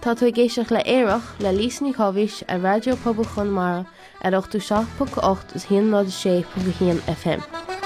Tá tú géisteach le éireach le lísní chohís a Radio Pobl Chonamara ar 87.8 is 106.1 FM.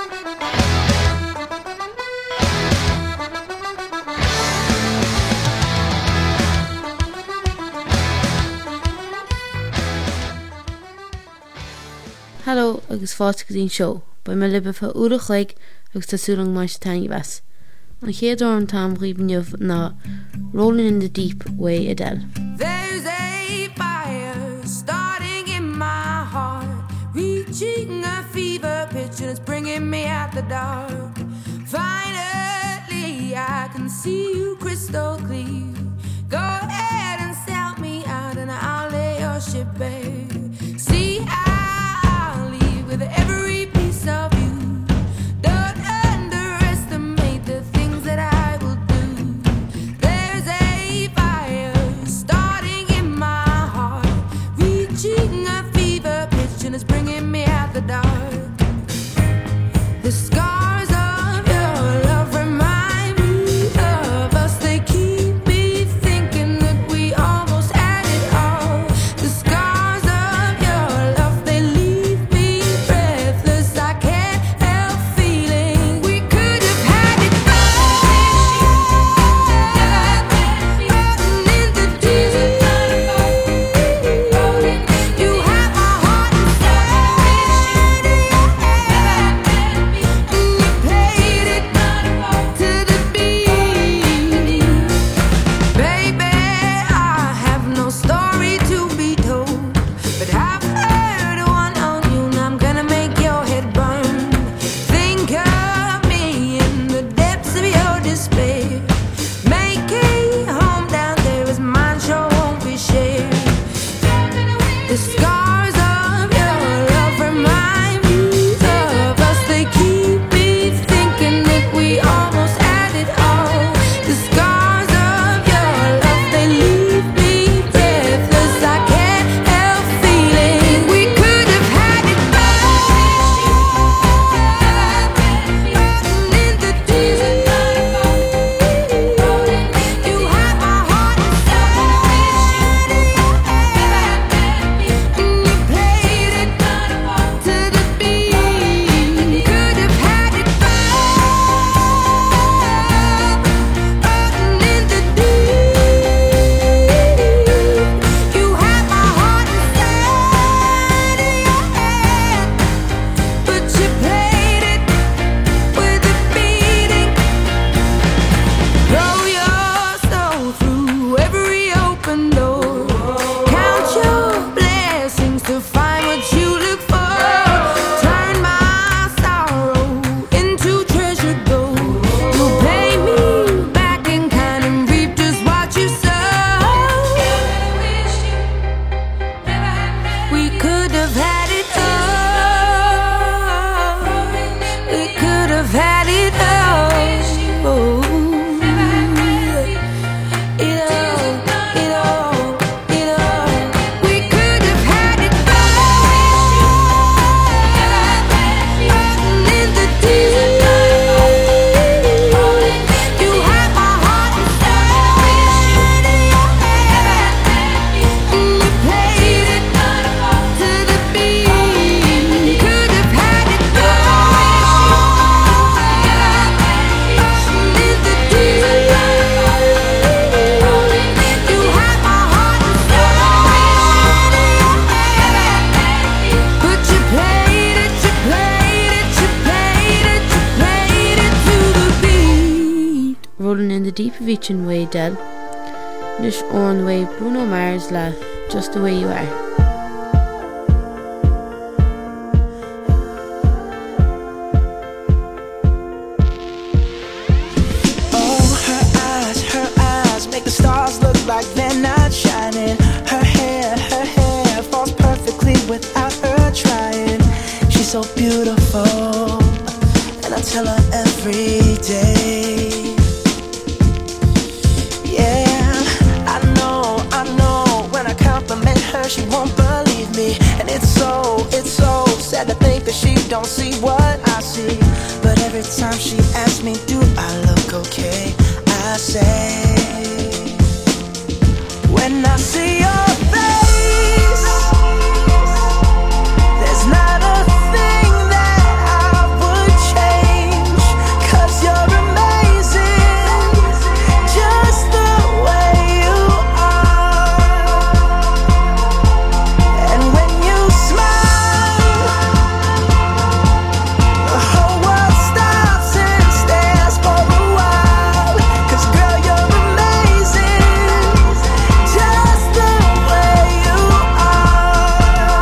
Hallo agus fáte go dtín seo, ba me libbe fa údach leig agus tásúlang más taingi bes. An chéadú an tam ríbneamh ná Rolling in the Deep way Adele. There's a fire starting in my heart, reaching a fever pitch and it's bringing me out the dark. Finally I can see you crystal clear. Go ahead and sell me out and I'll lay your ship bare. See I'll leave with every piece of you. Don't underestimate the things that I will do. There's a fire starting in my heart, reaching a fever pitch and it's bringing me out the dark. The scars of your love remind me of us. They keep me thinking that we almost had it all. The scars of your love, they leave me breathless. I can't help feeling we could have had it all. In the deep, you have my heart inside, and you played it to the beat. Baby, I have no story to be told, but I've heard one on you and I'm gonna make your head burn. Think of me in the depths of your despair. Make a home down there as mine sure won't be shared. The scars of your love remind me of us. They keep me thinking that we almost had it all. The scars of your love, they leave me breathless. I can't help feeling we could have had it all. In the deep, you have my heart inside, and you played it to the beat. Could have had it all. In the deep, you have my heart inside of your hand, but you played it with a beating. Throw your soul through every open door. Count your blessings to find what you look for. Turn my sorrow into treasure gold. You'll pay me back in kind and reap just what you sow. We could have had it all. We could have had it all. Oh. It all. We could have had it all. In the deep, you have my heart inside, and you played it to the beat. Could have had it all. In the deep, you have my heart inside, but you played it to the beat. Rolling in the Deep Vichin way Adele. Nish on way Bruno Mars la Just the Way You Are. Oh, her eyes make the stars look like they're not shining. Her hair falls perfectly without her trying. She's so beautiful, and I tell her every day. Yeah, I know, when I compliment her, she won't believe me. And it's so sad to think that she don't see what I see. But every time she asks me, do I look okay? I say When I see your face, there's not a thing that I would change, 'cause you're amazing, just the way you are. And when you smile, the whole world stops and stares for a while, 'cause girl, you're amazing, just the way you are.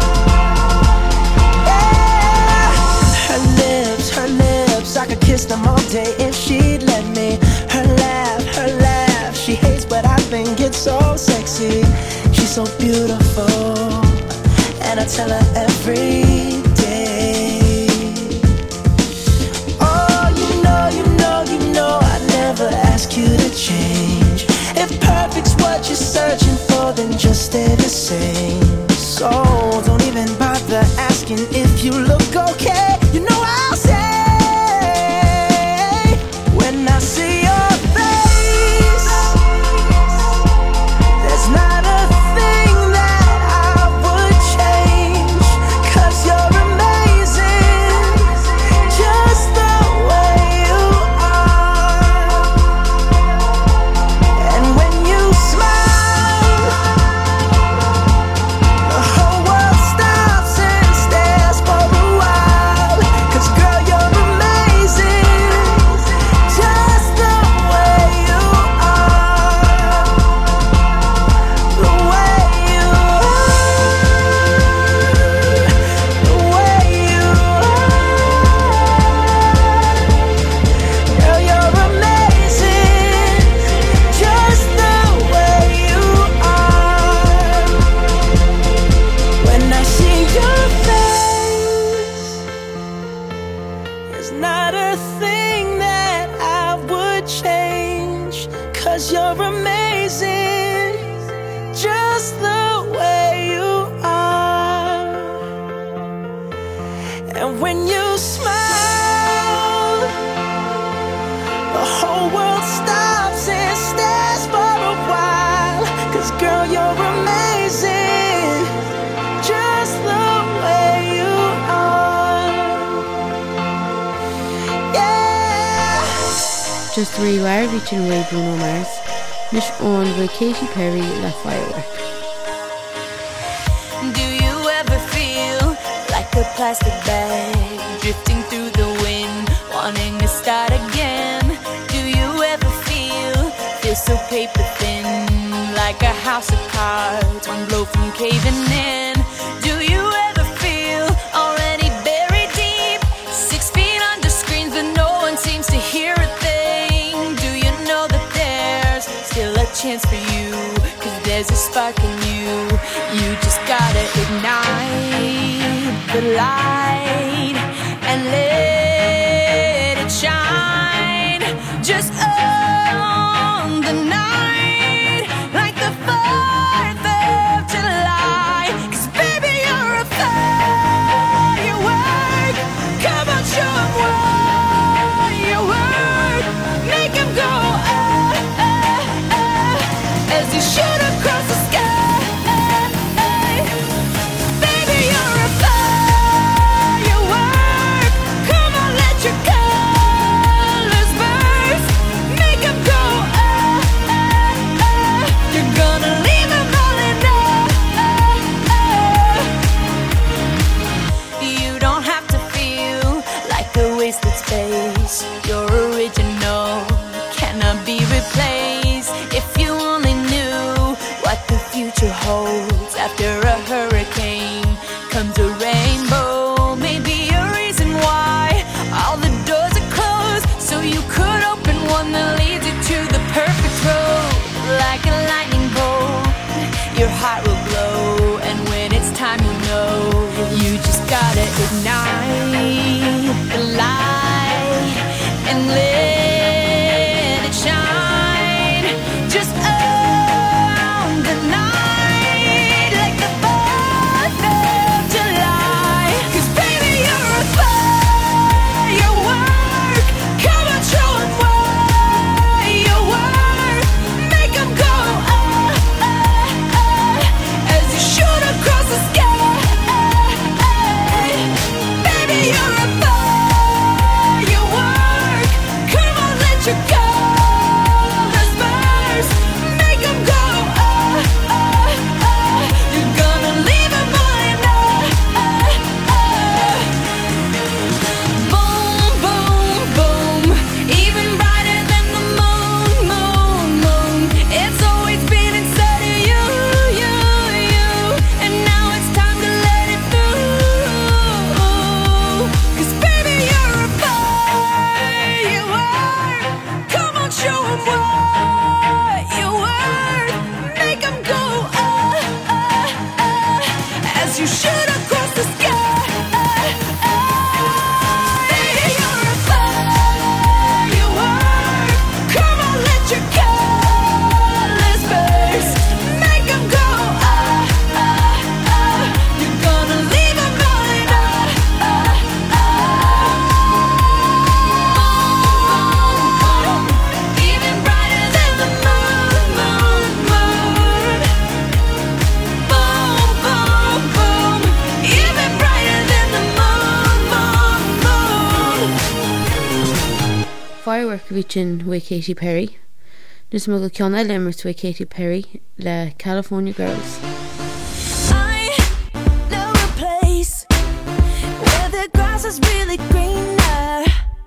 Yeah. Her lips, I could kiss them all day if she'd let me. Her laugh, she hates but I think it's so sexy. She's so beautiful, and I tell her every day. Oh, you know I'd never ask you to change. If perfect's what you're searching for, then just stay the same. So don't even bother asking if you look okay. You know I'll say, when I see your face, there's not a thing that I would change, 'cause you're amazing, just the way you are. And when you smile, the whole world stops and stares for a while, 'cause girl, you're amazing, just the way you are. The way you are, the way you are. Girl, you're amazing, just the way you are. When I see your face, there's not a thing that I would change, 'cause you're amazing, just the way you are. And when you smile, the whole world stops and stares for a while, 'cause girl, you're amazing, just the way you are. Yeah. Just rewire reaching away Bruno Mars. Mish on by Katy Perry le Firework. Do you ever feel like a plastic bag drifting through the wind, wanting to start again? Do you ever feel so paper thin, like a house of cards, one blow from caving in? Do you ever feel already buried deep, 6 feet under screens but no one seems to hear a thing? Do you know that there's still a chance for you, 'cause there's a spark in you? You just gotta ignite the light and let it shine. Just on the night, like the 4th of July. 'Cause baby, you're a firework. Come on, show 'em what you work. Make 'em go as you shoot across the sky. Baby, you're a firework. you're a firework. Come on, let your colors burst. Make 'em go, you're gonna leave 'em behind, Boom, boom, boom. Even brighter than the moon, moon, moon. It's always been inside of you, you, you. And now it's time to let it through. 'Cause baby, you're a firework. Come on, show 'em what you were. Make 'em go, as you shoot across the sky. Baby, you're a firework. Come on, let your colors burst. Make 'em go, you're gonna leave 'em behind, even brighter than the moon, moon, moon. Boom, boom, boom. Even brighter than the moon, moon, moon. Firework Vichin with Katy Perry. Nus mo go ceanna limerick with Katy Perry le California Girls. I know a place where the grass is really greener,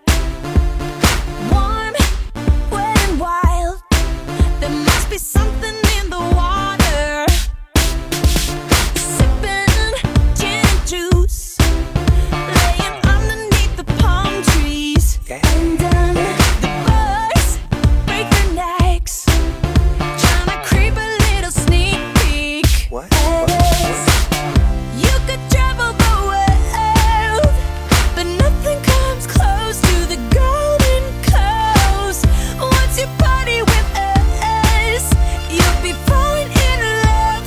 warm, wet and wild. There must be something in the water. Sipping gin and juice, laying underneath the palm trees. And the birds break their necks, trying to creep a little sneak peek. You could travel the world, but nothing comes close to the Golden Coast. Once you party with us, you'll be falling in love.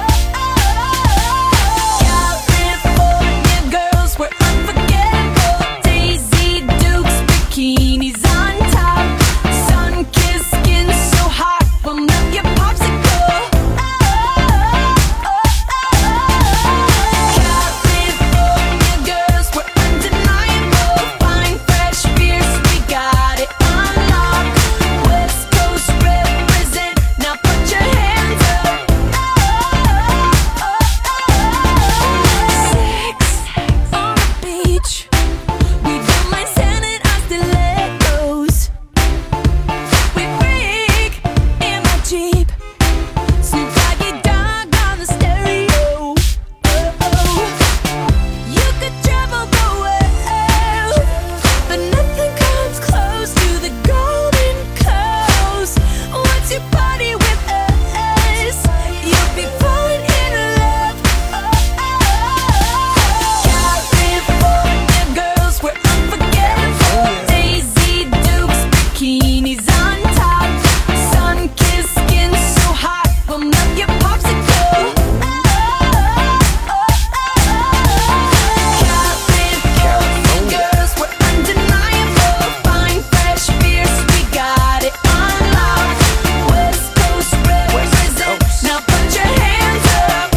California girls, we're unforgettable. Daisy Dukes, bikinis on top, sun-kissed skin so hot, we'll melt your popsicle. California girls, we're undeniable. Fine, fresh, fierce, we got it on lock. West Coast represent, now put your hands up. Sex on the beach, we don't mind sanding our stilettos. We freak in my Jeep, Snoop Doggy Dogg on the stereo. You could travel the world, but nothing comes close to the Golden Coast. Once you party with us, you'll be falling in love. California girls, we're unforgettable. Daisy Dukes, bikinis on top, sun-kissed skin so hot, we'll melt your popsicle. California girls, we're undeniable. Fine, fresh, fierce, we got it on lock. West Coast represent, now put your hands up.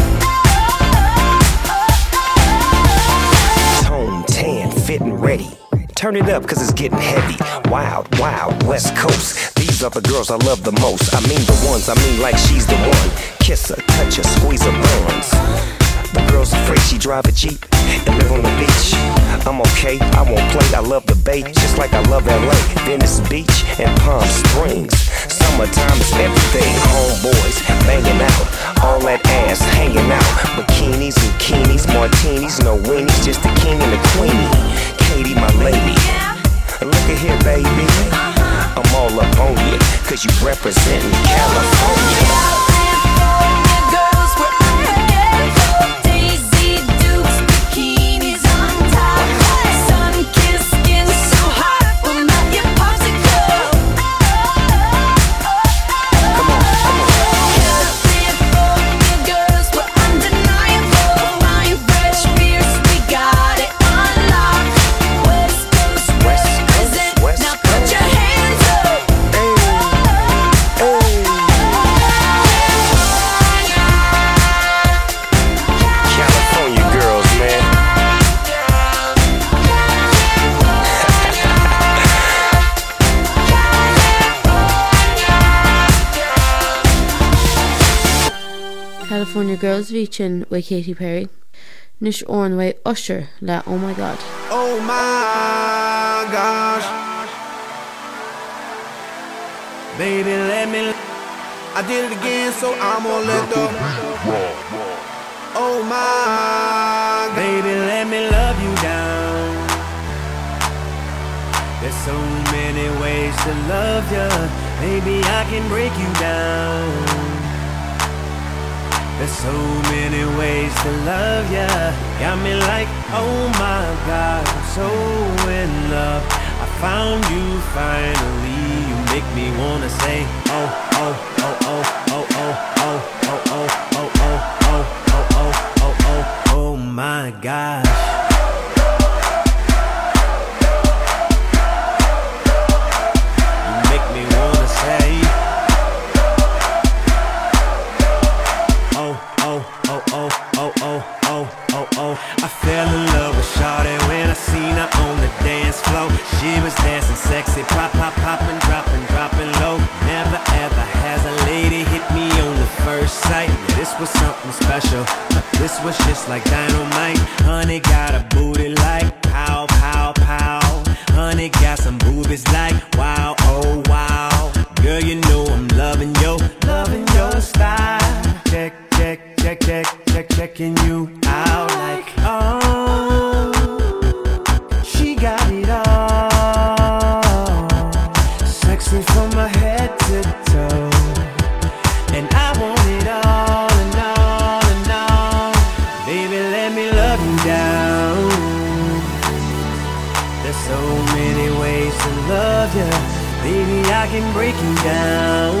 Tone, tan, fit and ready. Turn it up cause it's getting heavy. Wild, wild, West Coast. These are the girls I love the most. I mean the ones, I mean like she's the one. Kiss her, touch her, squeeze her buns. The girl's afraid she drive a Jeep and live on the beach. I'm okay, I won't play, I love the Bay, just like I love LA, Venice Beach, and Palm Springs. Summertime is everything, homeboys banging out, all that ass hanging out. Bikinis, zucchinis, martinis, no weenies, just the king and the queenie. Katie, my lady, look at here, baby. I'm all up on you, cause you representing California. California girls, we're unforgettable. Daisy Dukes, bikinis on top, sun-kissed skin so hot, we'll melt your popsicle. California girls, we're undeniable. Fine, fresh, fierce, we got it on lock. when your girls reaching with Katy Perry. Nish Orn way Usher la Oh My God. Oh my gosh, baby, let me. I did it again, so I'm gonna let the. Oh my, baby, let me love you down. There's so many ways to love ya. Maybe I can break you down. There's so many ways to love ya. Got me like, oh my God, I'm so in love. I found you finally. You make me wanna say, oh, oh, oh, oh, oh, oh, oh, oh, oh, oh, oh, oh, oh, oh, oh, oh my gosh. You make me wanna say, oh, oh, oh, oh, oh, oh, oh, oh, oh. I fell in love with Shawty when I seen her on the dance floor. She was dancing sexy, pop, pop, poppin', dropping, dropping low. Never ever has a lady hit me on the first sight. Yeah, this was something special. This was just like dynamite. Honey got a booty like pow, pow, pow. Honey got some boobies like wow, oh wow. Girl, you know I'm loving your style. Check, check, check, check, check, checking you out like oh, she got it all. Sexy from my head to toe. And I want it all and all and all. Baby, let me love you down. There's so many ways to love ya. Baby, I can break you down.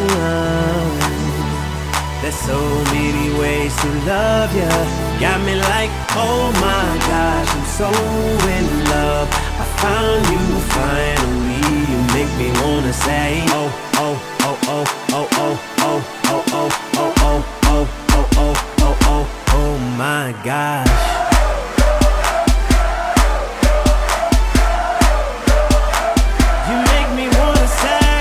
There's so many ways to love ya. Got me like, oh my gosh, I'm so in love. I found you finally. You make me wanna say, oh, oh, oh, oh, oh, oh, oh, oh, oh, oh, oh, oh, oh, oh, oh, oh, oh my gosh. You make me wanna say,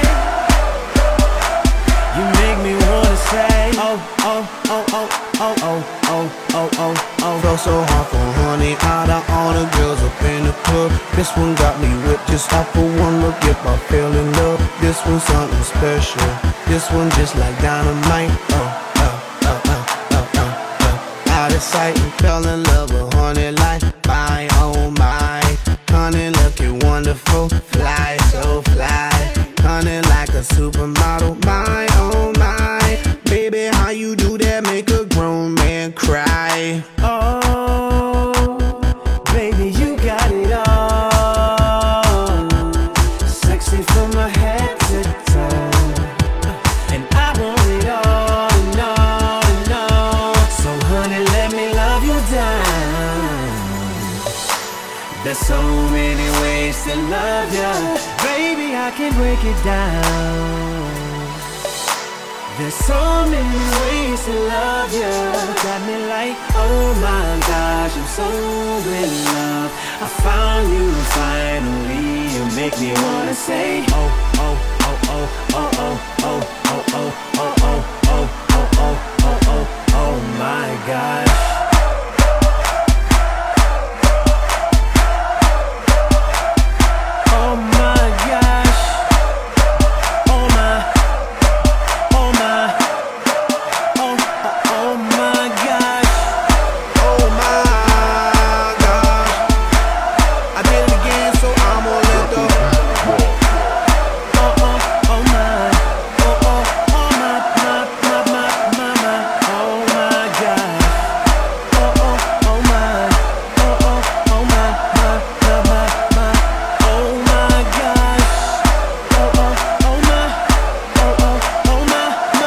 you make me wanna say, oh, oh, oh, oh, oh, oh, oh, oh, oh, oh. Felt so hard for honey, out of all the girls up in the club. This one got me whipped just off of one look. If I fell in love, this one's something special. This one just like dynamite. Oh, oh, oh, oh, oh, oh, oh. Out of sight and fell in love with honey like my, oh my. Honey looking wonderful, fly, so fly. Honey like a supermodel, my, oh my. Baby, how you do that make a grown man cry? Oh, baby, you got it all. Sexy from my head to toe. And I want it all and all and all. So honey, let me love you down. There's so many ways to love ya. Baby, I can break it down. There's so many ways to love ya. Got me like, oh my gosh, I'm so in love. I found you finally. You make me wanna say, oh, oh, oh, oh, oh, oh, oh, oh, oh, oh, oh, oh, oh, oh, oh, oh, oh my gosh. Oh my gosh. Oh my. Oh my. Oh, oh my gosh. Oh my gosh, I did it again, so I'm gonna let the. Oh, oh, oh my. Oh, oh, oh my, my. Oh my gosh. Oh, oh, oh my. Oh, oh, oh my, my. Oh my gosh. Oh, oh, oh my. Oh, oh, oh my,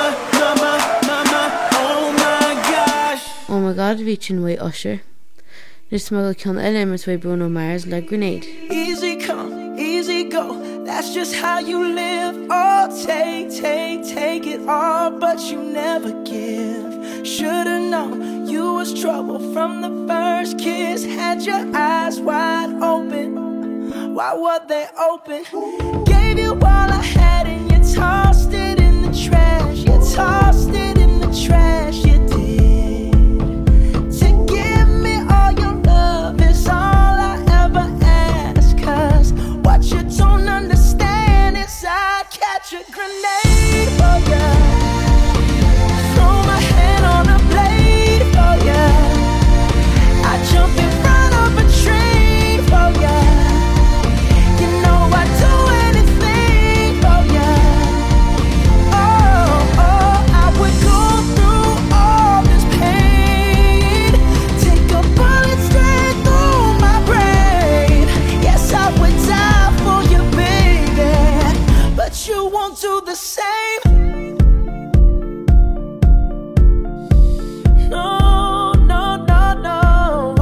oh my gosh. Oh My God reaching way Usher. This smuggle con elements way Bruno Mars like Grenade. Easy come, easy go. That's just how you live. Oh, take it all, but you never give. Should've known you was trouble from the first kiss. Had your eyes wide open. Why were they open? Gave you all I had and you tossed it in the trash. You tossed it in the trash, you did. won't do the same. No, no, no, no.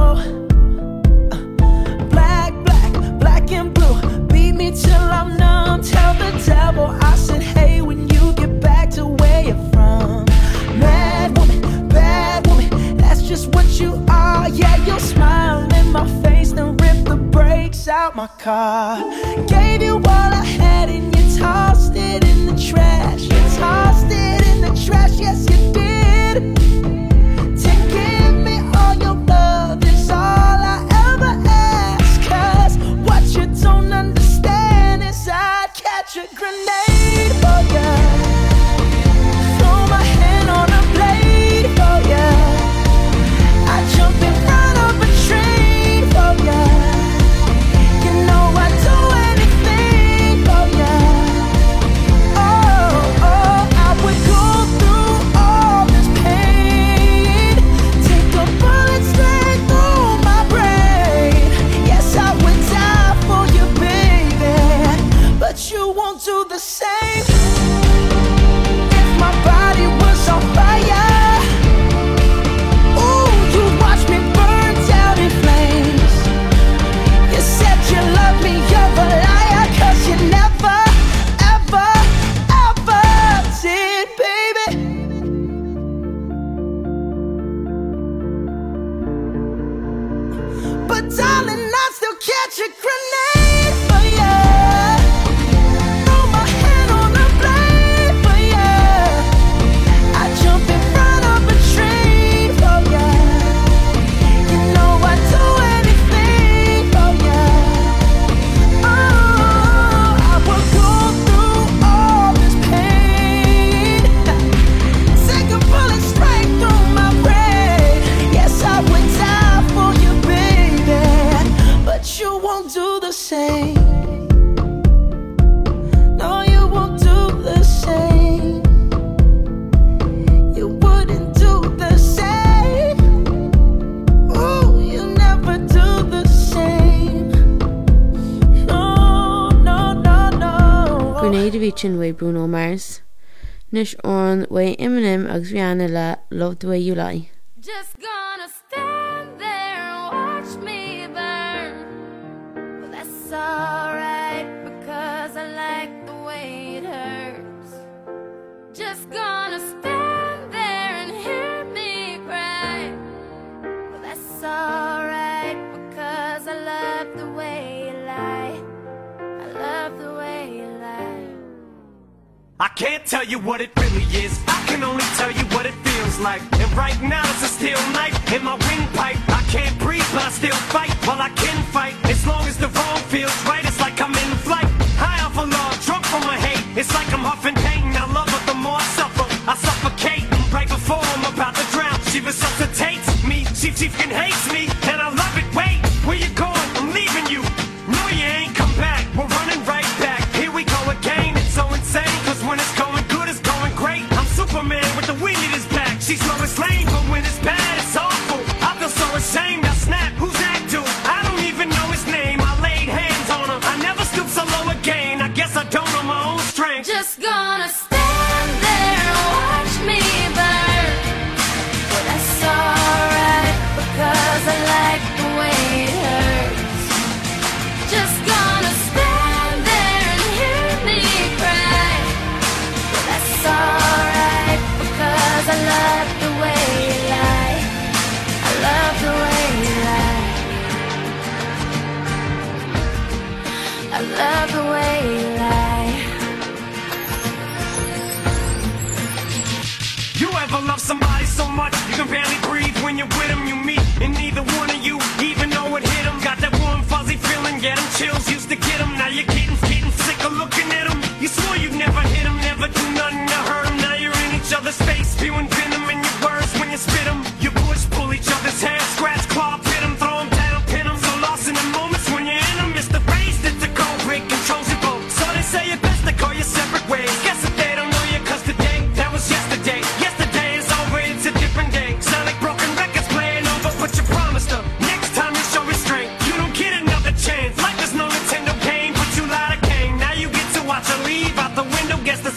Black, black, black and blue. Beat me till I'm numb. Tell the devil I said, hey, when you get back to where you're from. Mad woman, bad woman, that's just what you are. Yeah, you'll smile in my face, then rip the brakes out my car. Gave you all I had and you tossed it in the trash. You tossed it in the trash, yes you did. To give me all your love is all I ever ask. Cause what you don't understand is I'd catch a grenade for ya. Throw my hand on a blade for ya. I jump in front of a train for ya. You know I'd do anything for ya. Oh, oh, I would go through all this pain. Take a bullet straight through my brain. Yes, I would die for you, baby, but you won't do the same. If my body was on fire, ooh, you watch me burn down in flames. You said you love me, you're a liar, cause you never, ever, ever did, baby. But darling, I still catch a grenade for ya. Throw my hand on a blade for ya. I jump in front of a train for ya. You know I'd do anything for ya. Oh, I would go through all this pain. Take a bullet straight through my brain. Yes, I would die for you, baby, but you won't do the same. No, you won't do the same. You wouldn't do the same. Ooh, you never do the same. No, no, no, no. Grenade Vichin way Bruno Mars. Nish on way Eminem agus Rihanna la Love the Way You Lie. Just gonna stand there and watch me burn. Well, that's alright because I like the way it hurts. Just gonna stand there and hear me cry. Well, that's alright because I love the way you lie. I love the way you lie. I can't tell you what it really is. I can only tell you what it feels like. And right now it's a steel knife in my windpipe. I can't breathe, but I still fight. Well, I can fight as long as the wrong feels right. It's like I'm in flight, high off of love, drunk from my hate. It's like I'm huffing pain. I love her the more I suffer. I suffocate right before I'm about to drown. She resuscitates me. She fucking hates me, and I love it. Wait, where you going? I'm leaving you. No, you ain't come back. We're running right back. Here we go again. It's so insane, cause when it's going good, it's going great. I'm Superman with the wind in his back. She's slow and slain, but when it's bad, it's awful. I feel so ashamed. I snap. Who's that dude? I don't even know his name. I laid hands on him. I never stoop so low again. I guess I don't know my own strength. Just gonna stand there and watch me burn. Well, that's alright because I like the way it hurts. Just gonna stand there and hear me cry. Well, that's alright because I love the way you lie. I love the way you lie. I love the way you lie. You ever love somebody so much you can barely breathe when you're with them? You meet, and neither one of you even know it hit them. Got that warm fuzzy feeling, get them chills, used to get them. Now you're getting sick of looking at them. You swore you'd never hit them, never do nothing to hurt them. Now you're in each other's face, spewing venom in your words when you spit them. You push, pull each other's hair, scratch, claw, pit them, throw them down, pin them. So lost in the moments when you're in them. It's the phrase that the cold break controls you both. So they say it best to call you separate ways. Guess that they don't know you cause today, that was yesterday. Yesterday is over, it's a different day. Sound like broken records playing over, but you promised her next time you show restraint, you don't get another chance. Life is no Nintendo game, but you lied again. Now you get to watch her leave out the window, guess the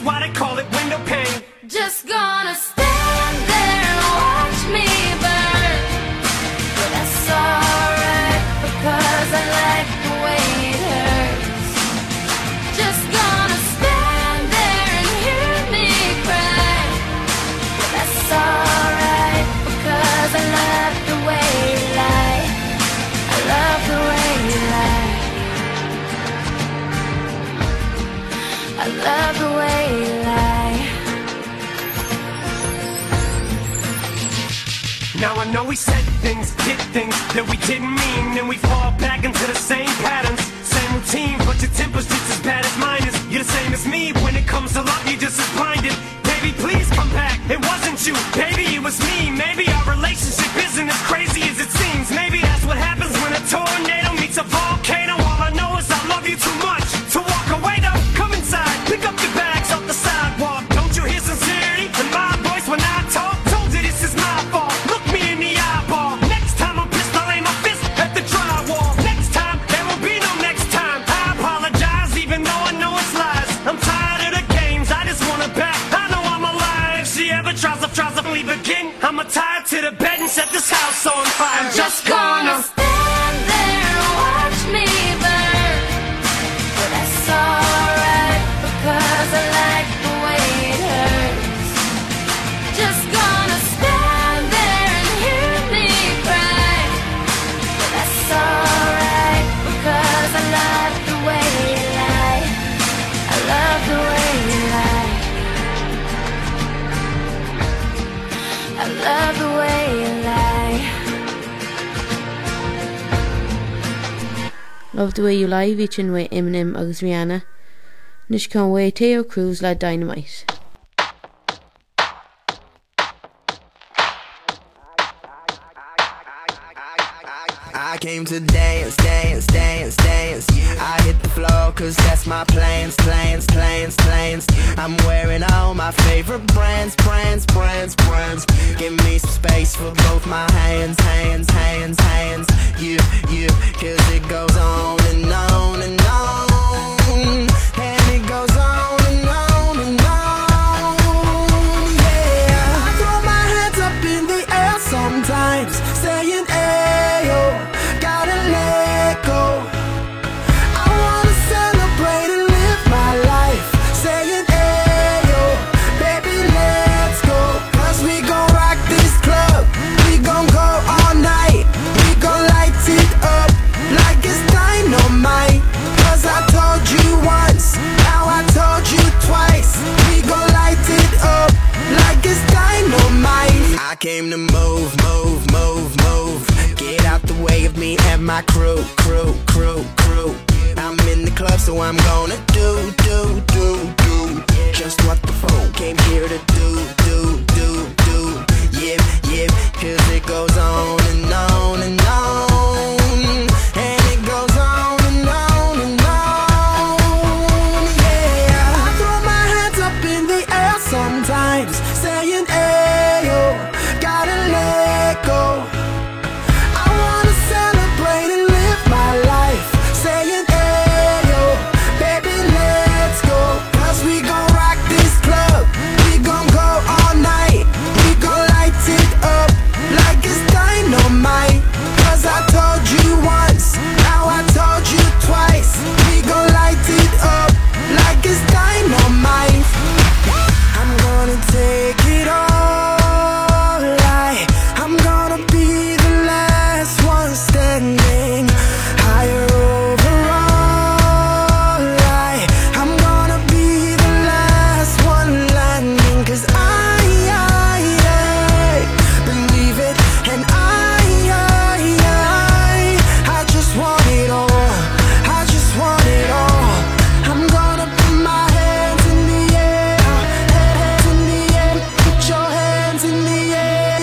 I know we said things, did things that we didn't mean, and we fall back into the same patterns, same routine, but your temper's just as bad as mine is. You're the same as me, when it comes to love, you're just as blinded. Baby, please come back, it wasn't you, baby, it was me. Maybe our relationship isn't as crazy as it seems. Maybe that's what happens when a tornado meets a volcano. All I know is I love you too much to walk away though. Come inside, pick up your bags off the sidewalk. Don't you hear sincerity in my voice when I talk? Told you this is my fault, look me in the eyeball. Next time I'm pissed, I'll aim my fist at the drywall. Next time, there will be no next time. I apologize even though I know it's lies. I'm tired of the games, I just wanna back. I know I'm alive. If she ever tries to leave again, I'ma tie her to the bed and set this house on fire. I'm just gonna stand there and watch me burn. But that's alright, because I like the way it hurts. Just gonna stand there and hear me cry. But that's alright, because I love the way you lie. I love the way you lie. I love the way you lie. Love the way you lie vícin with Eminem agus Rihanna. Nish can way Teo Cruz le Dynamite. I came to dance, dance, dance, dance. I hit the floor cause that's my plans, plans, plans, plans. I'm wearing all my favorite brands, brands, brands, brands. Give me some space for both my hands, hands, hands, hands. You, cause it goes on and on and on. And it goes on and on and on. Yeah, I throw my hands up in the air sometimes, saying ayo. Gotta let go. I wanna celebrate and live my life, saying ayo, baby let's go. Cause we gon' rock this club, we gon' go all night. We gon' light it up like it's dynamite. Cause I told you once, now I told you twice. We gon' light it up like it's dynamite. I came to move, move, move, move. Get out the way of me and my crew, crew, crew, crew. I'm in the club, so I'm gonna do just what the phone came here to do. Yeah, cause it goes on and on and on. And it goes on and on and on. Yeah, I throw my hands up in the air sometimes, saying ayo, gotta let go. I wanna celebrate and live my life, saying ayo, baby let's go. Cause we gon' rock this club, we gon' go all night. We gon' light it up like it's dynamite. Cause I told you once, now I told you twice. We gon' light it up like it's dynamite. I'm gonna take it all, I'm gonna be the last one standing. Higher overall, I'm gonna be the last one landing. Cause I believe it, and I just want it all. I just want it all. I'm gonna put my hands in the air, hands in the air. Put your hands in the air.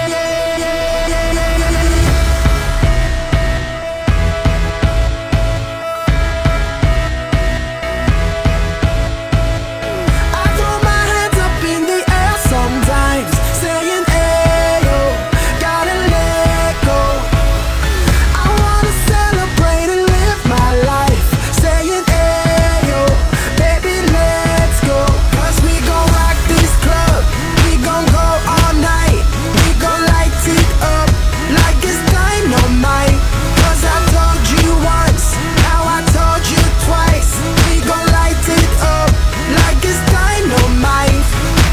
I throw my hands up in the air sometimes, saying ayo, gotta let go. I wanna celebrate and live my life, saying ayo, baby let's go. Cause we gon' rock this club, we gon' go all night. We gon' light it up like it's dynamite. Cause I told you once, now I told you twice. We gon' light it up like it's dynamite.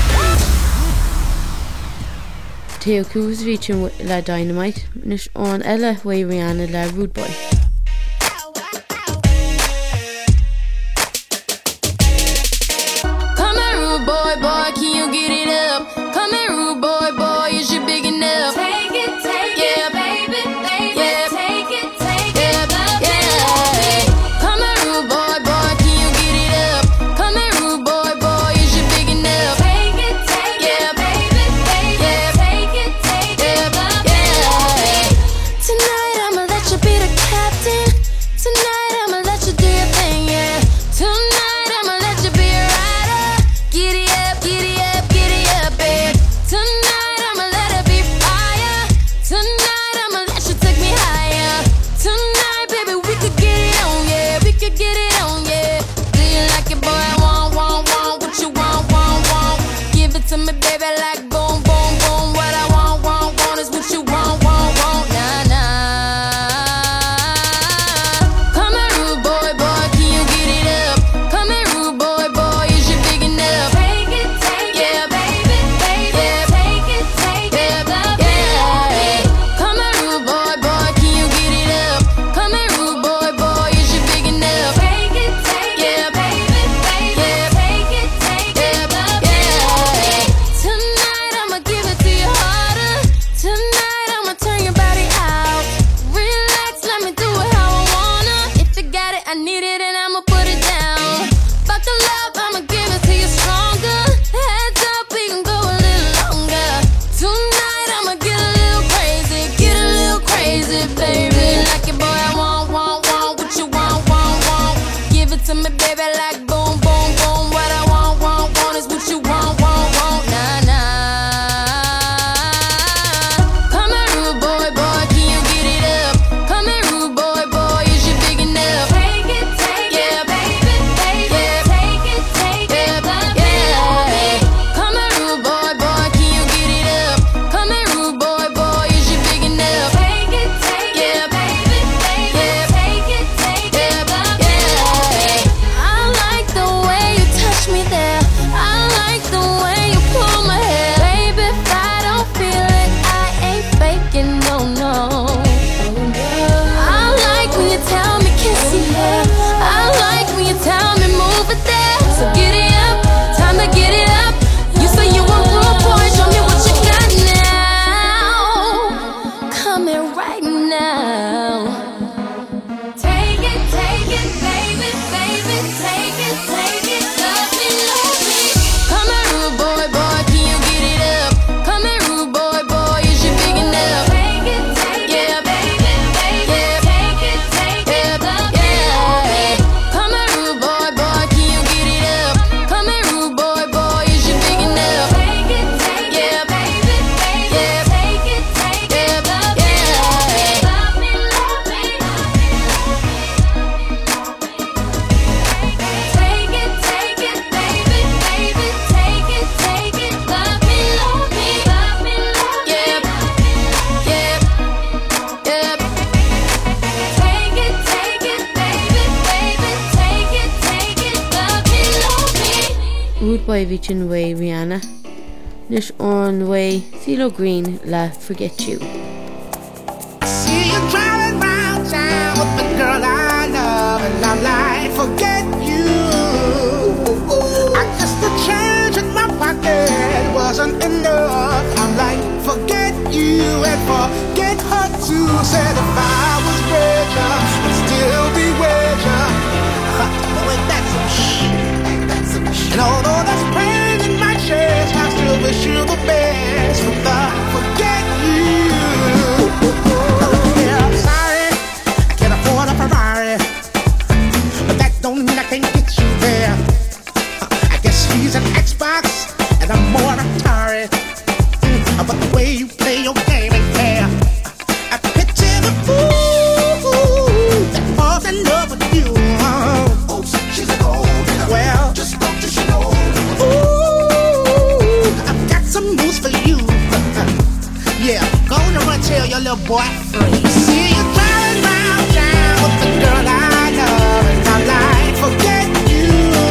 Teo Cruz vícin le Dynamite. Nish on Ella way Rihanna le Rude Boy. Come here, rude boy, boy, can you get it up? Come here, rude boy, boy, is you big enough? Take it, it, baby. Like it, boy, I want what you want. Give it to me, baby, like boom, boom, boom. What I want is what you want. Nah, nah. Come here, rude boy, can you get it up? Come here, rude boy, is you big enough? Take it, yeah, baby, yeah. Take it, yeah, yeah. Come here, rude boy, can you get it up? Come here, rude boy, is you big enough? Take it, yeah, baby, yeah. Take it, yeah, yeah. I like the way you touch me there. I like the way you pull my hair. Baby, if I don't feel it, I ain't faking, no. I like when you tell me kiss it here. I like when you tell me move it there. So get it up, time to get it up. You say you want rude boy, show me what you got now. Come here right now. Take it, baby, take it, love me. Come here, rude boy, can you get it up? Come here, rude boy, is you big enough? Take it, yeah, baby, yeah. Take it, love me. Come here, rude boy, can you get it up? Come here, rude boy, is you big enough? Take it, yeah, baby, yeah. Take it, love me. Love me. Take it, baby, take it, love me. Yeah. Take it, baby, take it, love me. Rude boy Vichin Way Rihanna. Nish on way CeeLo Green La Forget You. See you driving round town with the girl I love, and I'm like, forget you. I guess the change in my pocket wasn't enough. I'm like, forget you and forget her too. Said if I was richer, I'd still be richer. But wait, that's some shit. And although there's pain in my chest, I still wish you the best. But forget you. Yeah, I'm sorry, I can't afford a Ferrari, but that don't mean I can't get you there. I guess she's an Xbox and I'm more Atari. But the way you play your game ain't fair. I picture the fool that falls in love with you. Oh, she's a gold digger. Well, just don't you know. Ooh, I've got some news for you. Yeah, go on and run tell your little boy free. See you driving round town with the girl I love, and I'm like, forget you.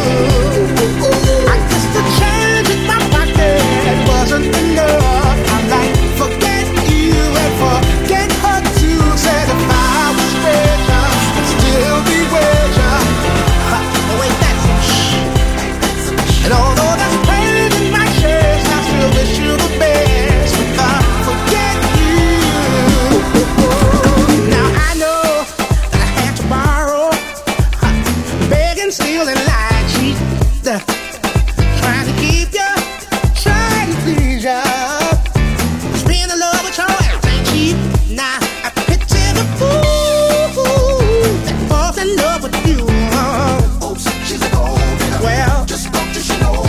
I guess the change in my pocket wasn't enough. I'm like, forget you and forget her too. Said if I was richer, I'd still be richer. But wait, that's some shit. And although there's pain in my chest, I still wish you the best. But forget you. Now I know that I had to borrow, begging, stealing, lying, cheat, trying to keep you, trying to please you. Being in love with your ass ain't cheap. Now I picture the fool that falls in love with you. Oh, she's a gold digger. Well, just don't you know.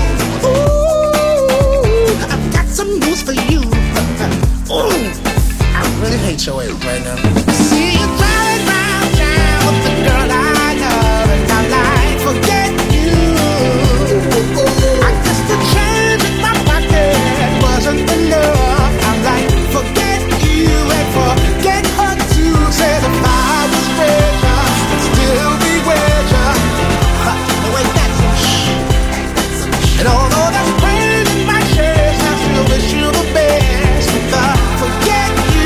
Ooh, I've got some news for you. Ooh, I really hate your ass right now. See you driving round town with the girl I love, and I'm like, forget you. I guess the change in my pocket wasn't enough. I'm like, forget you and forget her too. Said if I was richer, I'd still be richer. But wait, that's some shit. And although there's pain in my chest, I still wish you the best. But forget you.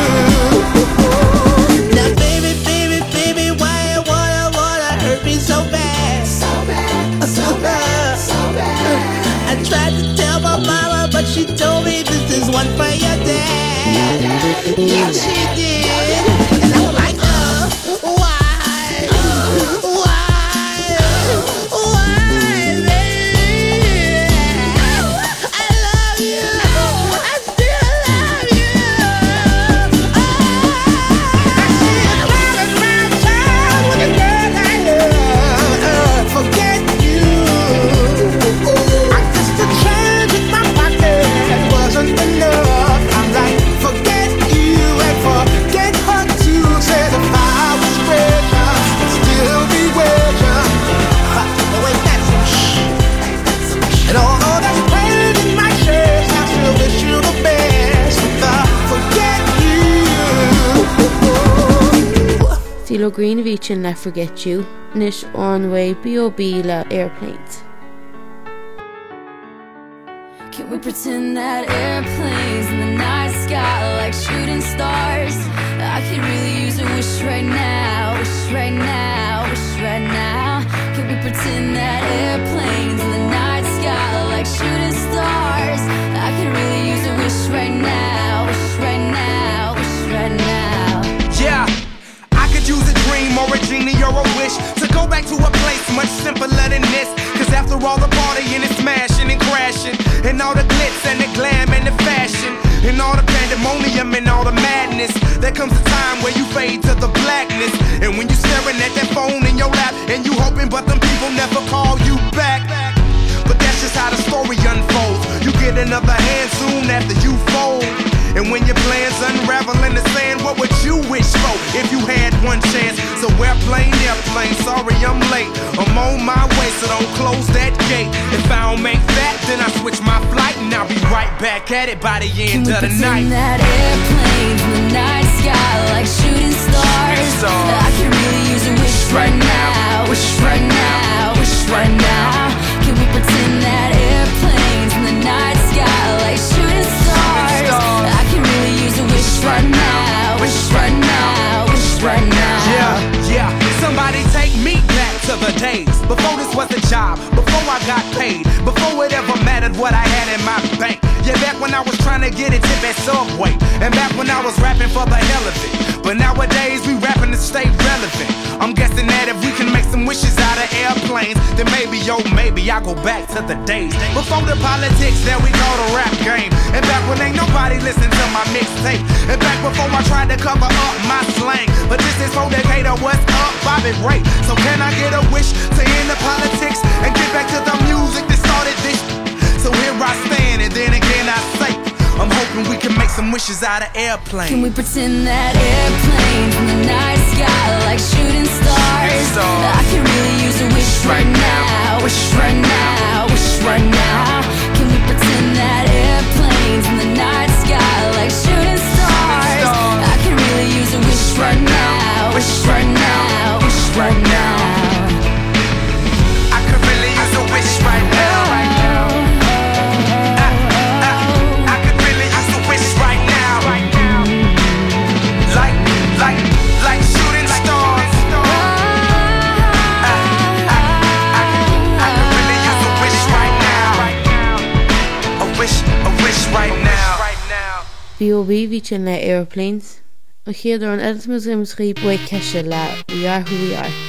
Now, baby, why you wanna hurt me so bad? So bad. I tried to tell my mama, but she told me this is one for your dad. Yeah, she did. And I was like, why, baby? I love you. I still love you. Oh. Joe Greenavich and Let Forget You, Nish on way B.O.B. La Airplanes. Can we pretend that airplanes in the night sky are like shooting stars? I could really use a wish right now, wish right now, wish right now. Can we pretend that airplanes in the night sky are like shooting stars? I could really use a wish right now, wish right now, wish right now. Yeah, I could use a dream or a genie or a wish to go back to a place much simpler than this. Cause after all the partying and smashing and crashing, and all the glitz and the glam and the fashion, and all the pandemonium and all the madness, there comes a time where you fade to the blackness. And when you staring at that phone in your lap, and you hoping but them people never call you back. But that's just how the story unfolds. You get another hand soon after you fold. And when your plans unravel in the sand, what would you wish for if you had one chance? So airplane, sorry I'm late. I'm on my way, so don't close that gate. If I don't make that, then I switch my flight, and I'll be right back at it by the end of the night. Can we pretend that airplanes in the night sky like shooting stars? I can really use a wish right now, wish right now, wish right now. Can we pretend that airplanes in the night sky like shooting stars? I can really use a wish right now, wish right now, wish right now. Yeah, somebody take me back to the days before this was a job, before I got paid, before it ever mattered what I had in my bank. Yeah, back when I was trying to get a tip at Subway, and back when I was rapping for the hell of it. But nowadays we rapping to stay relevant. I'm guessing that if we can make some wishes out of airplanes, then maybe, oh maybe I'll go back to the days before the politics that we call the rap game. And back when ain't nobody listened to my mixtape. And back before I tried to cover up my slang. But this is for Decatur, what's up, Bobby Ray. So can I get a wish to end the politics and get back to the music that started this? So here I stand, and then again I say, I'm hoping we can make some wishes out of airplanes. Can we pretend that airplanes in the night sky like shooting stars? I can really use a wish right now, wish right now, wish right now. Can we pretend that airplanes in the night sky like shooting stars? I can really use a wish right now, wish right now, wish right now. I could really use a wish right now. Like shooting stars. I could really use a wish right now. A wish right now. B.O.B. Beach and let airplanes. A chéadar an Edmonds Rimsri boy Kesha la We Are Who We Are.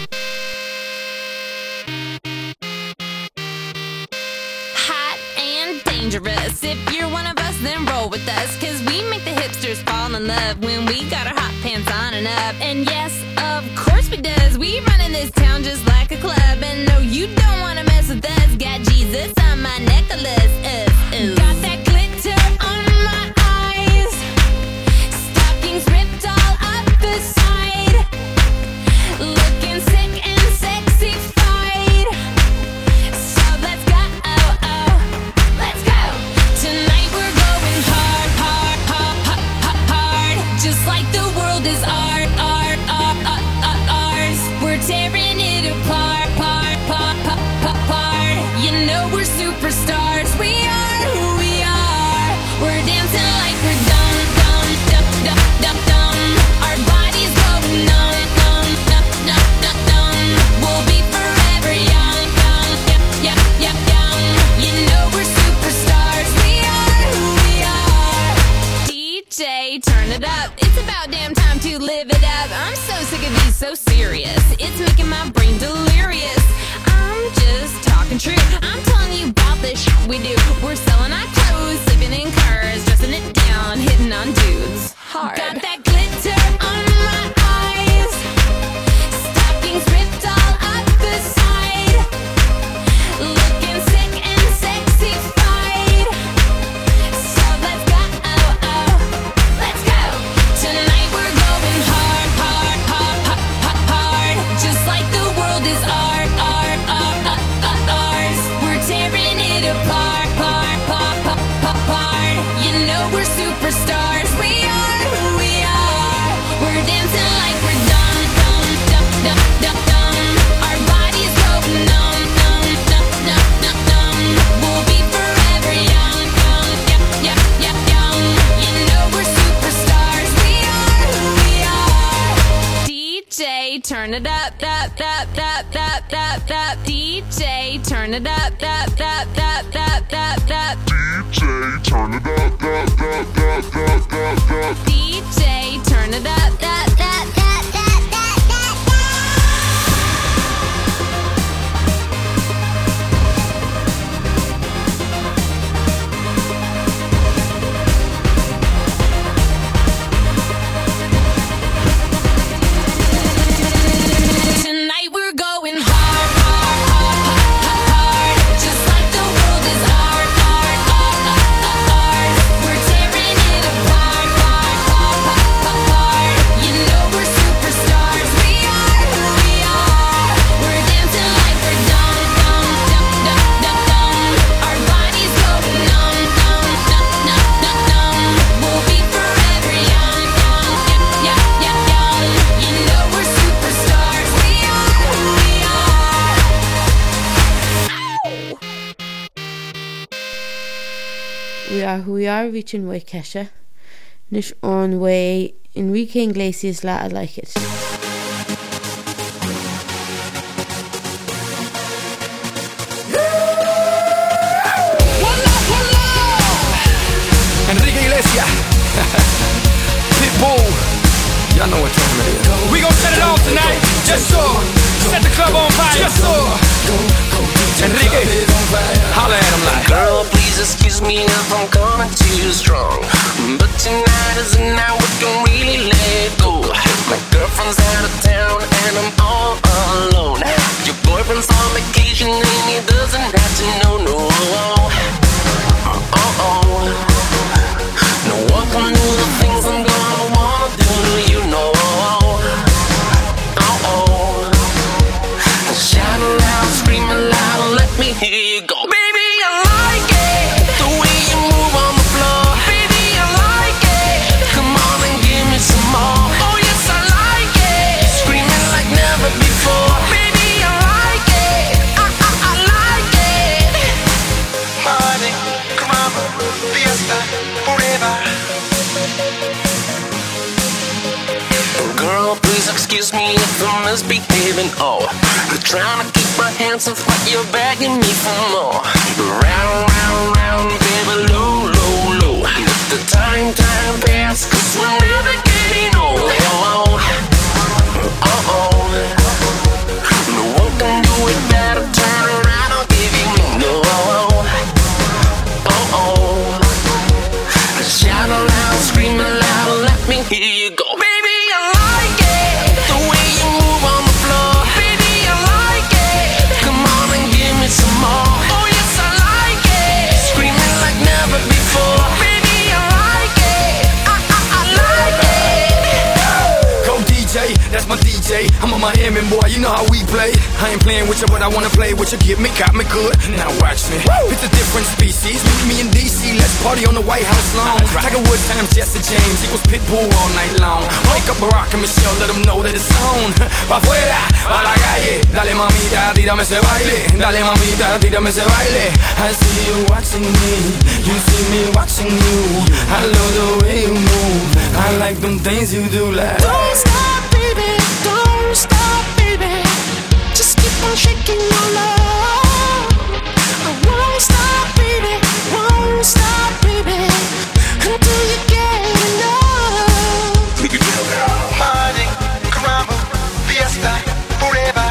Hot and dangerous. If you're one of us, then roll with us. Cause we make the hipsters fall in love when we got our hot pants on and up. And yes, of course we does. We run in this town just like a club. And no, you don't wanna mess with us. Got Jesus on my necklace. Got that glitter on my eyes. Stockings ripped all up the side. Looking sick and sexified. So let's go, let's go. Tonight we're going hard, hard, hard, hard, hard. Just like the world is ours. We're tearing it apart, part. You know we're superstars. We are who we are. We're dancing like we're dumb. Our bodies going numb. We'll be forever young. You know we're superstars. We are who we are. DJ, turn it up. It's about damn time to live it up. I'm so sick of these so serious. It's making my brain delirious. I'm just talking true. I'm telling you about this shit we do. We're selling our clothes, sleeping in cars, dressing it down, hitting on dudes hard. Got that glitter on my eyes. Stockings ripped all up the side. Looking sick and sexified. So let's go, let's go. Tonight we're going hard. Just like the world is it up, up, up, up, up, up, up. DJ, turn it up, up, up, up, up, up, up. DJ, turn it up, up, up, up, up, up, up. DJ, turn it up, up, up, up, up, up, up. Tonight we're going hard, hard, hard, hard, hard. Just like the world is hard, hard, hard, hard, hard. We're tearing it apart, hard, hard, hard, hard. You know we're superstars. We are who we are. We're dancing like we're dumb, dumb, dumb, dumb, dumb, dumb. Our bodies go numb, numb, numb, numb, numb, numb. We'll be forever young, young, young, young, young, young. You know we're superstars. We are who we are. We are who we are, reaching way Kesha. Nish on way Enrique Iglesias la I like it. Enrique Iglesias, Pitbull, y'all know what time it is. We gon' set it off tonight, just so. Set the club on fire, just so. Enrique, holla at him like. Girl, please excuse me if I'm coming too strong, but tonight is the night we can really let go. My girlfriend's out of town and I'm all alone. Your boyfriend's on vacation and he doesn't have to know, no. No one can do the things I'm gonna wanna do to you, no. Shout aloud, scream aloud, let me hear you go. Baby, I like it, the way you move on the floor. Baby, I like it, come on and give me some more. Oh yes, I like it, screaming like never before. Baby, I like it, I like it. Party, caramba, fiesta, forever. Girl, please excuse me if I'm misbehaving. Oh, I'm trying to keep my hands off, but you're begging me for more. Round, round, round, baby, low, low, low. Let the time pass, 'cause we're never getting old. No one can do it better. Turn around, I'll give you no. Shout aloud, scream aloud, let me hear you go. Baby, I like it, the way you move on the floor. Baby, I like it, come on and give me some more. Oh yes, I like it, screaming like never before. Baby, I like it, I like it. Go DJ, that's my DJ. I'm a Miami boy, you know how we play. I ain't playing with you, but I wanna play with you. Get me, got me good. Now watch me. It's a different species. Meet me in DC, let's party on the White House lawn. Tiger Woods times Jesse James equals Pitbull all night long. Wake up Barack and Michelle, let them know that it's on. Pa' afuera, pa' la calle. Dale mamita, tírame ese baile. Dale mamita, tírame ese baile. I see you watching me, you see me watching you. I love the way you move, I like them things you do like. Don't stop, baby, don't stop, baby. Just keep on shaking your love. I won't stop, baby, won't stop, baby, until you get enough. Party, caramba, fiesta, forever.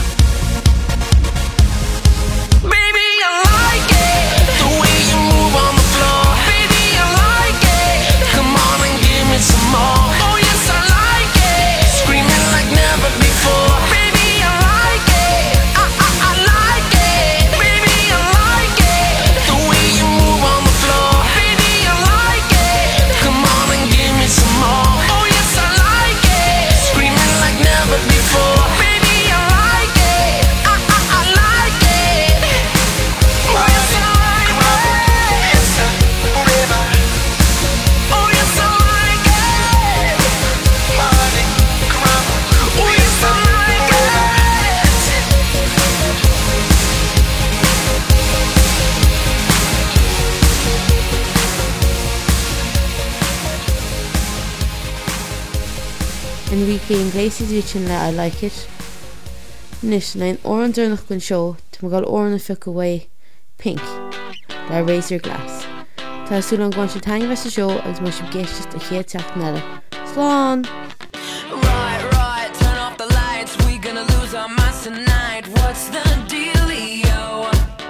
Baby, I like it, the way you move on the floor. Baby, I like it, come on and give me some more. Oh yes, I like it, screaming like never before. Baby, I like it, I like it. Baby, I like it, the way you move on the floor. Baby, I like it, come on and give me some more. Oh yes, I like it, screaming like never before. Baby, I like it, I like it. Oh yes, I like it. Forever. Oh yes, I like it. Party, caramba, Oh yes, I like it. Enrique Iglesias reaching la I like it. Nis na oran dúnach gon seo tá gáil oran fi go bhfuil pink le Razor Glass. Tású an gáin se tainge bheits a seo agus mar sem géiste a chéad teach nela. Slán! Right, turn off the lights. We gonna lose our minds tonight. What's the dealio?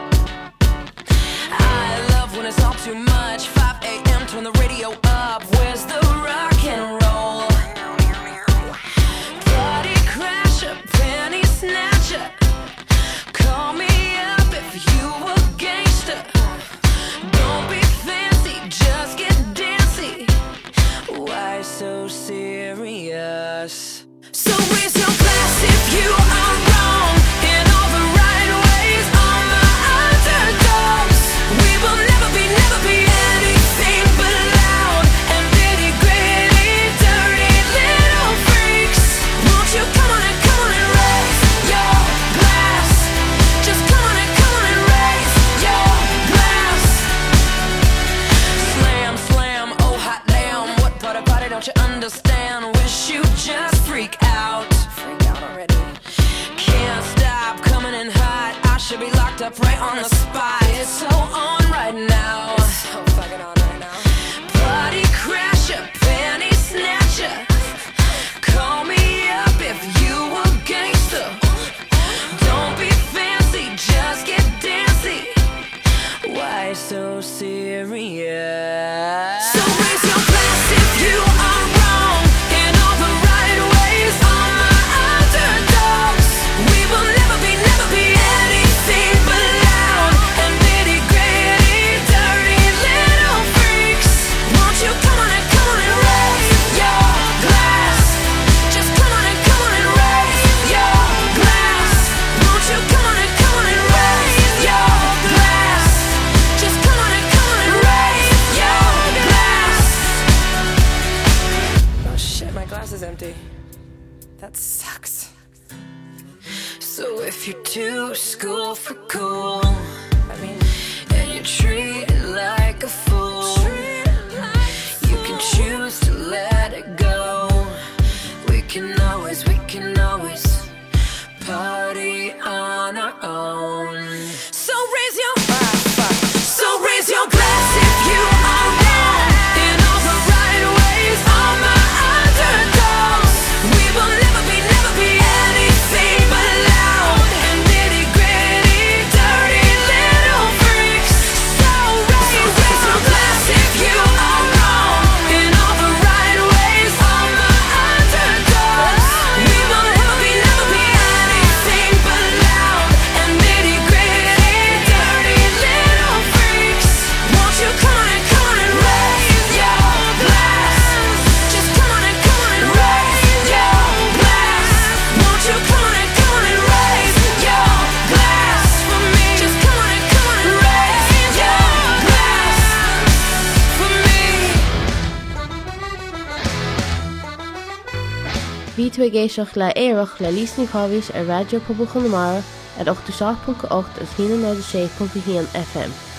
I love when it's all too much. 5 a.m. turn the radio up. Where's the rock and roll? Party crasher, penny snatcher. Call me up if you a gangster. Don't be fancy, just get dancy. Why so serious? So raise your glass if you are wrong in all the right ways. On the underdogs, we will never be anything but loud and nitty gritty, dirty little freaks. Won't you come on and raise your glass? Just come on and raise your glass. Slam, slam, oh hot damn. What part of party don't you understand? Wish you just freak out. Freak out already. Can't stop coming in hot. I should be locked up right on the spot. It's so on right now. It's so fucking on right now. Party crasher, penny snatcher. Call me up if you a gangster. Don't be fancy, just get dancy. Why so serious? So raise your glass if you are wrong in all the right ways. On the underdogs, we will never be anything but loud and nitty gritty, dirty little freaks. Won't you come on and raise your glass? Just come on and raise your glass. Won't you come on and raise your glass? Just come on and raise your glass. Oh shit, my glass is empty. That sucks. So if you're too school for cool, and you treat it like a fool, you can choose to let it go. We can always party on our own. So raise your glass if you are wrong in all the right ways. On the underdogs, we will never be anything but loud and nitty gritty, dirty little freaks. So raise your glass if you are wrong in all the right ways. On the underdogs, we will never be anything but loud and nitty gritty, dirty little freaks. Won't you come on and raise your glass? Just come on and raise your glass. Won't you come on and raise your glass for me? Just come on and raise your glass for me. Bhí tú ag éisteach le éireach le lísní cábhis ar Radio Pobl Chonamara at 87.8 a 106.1 FM.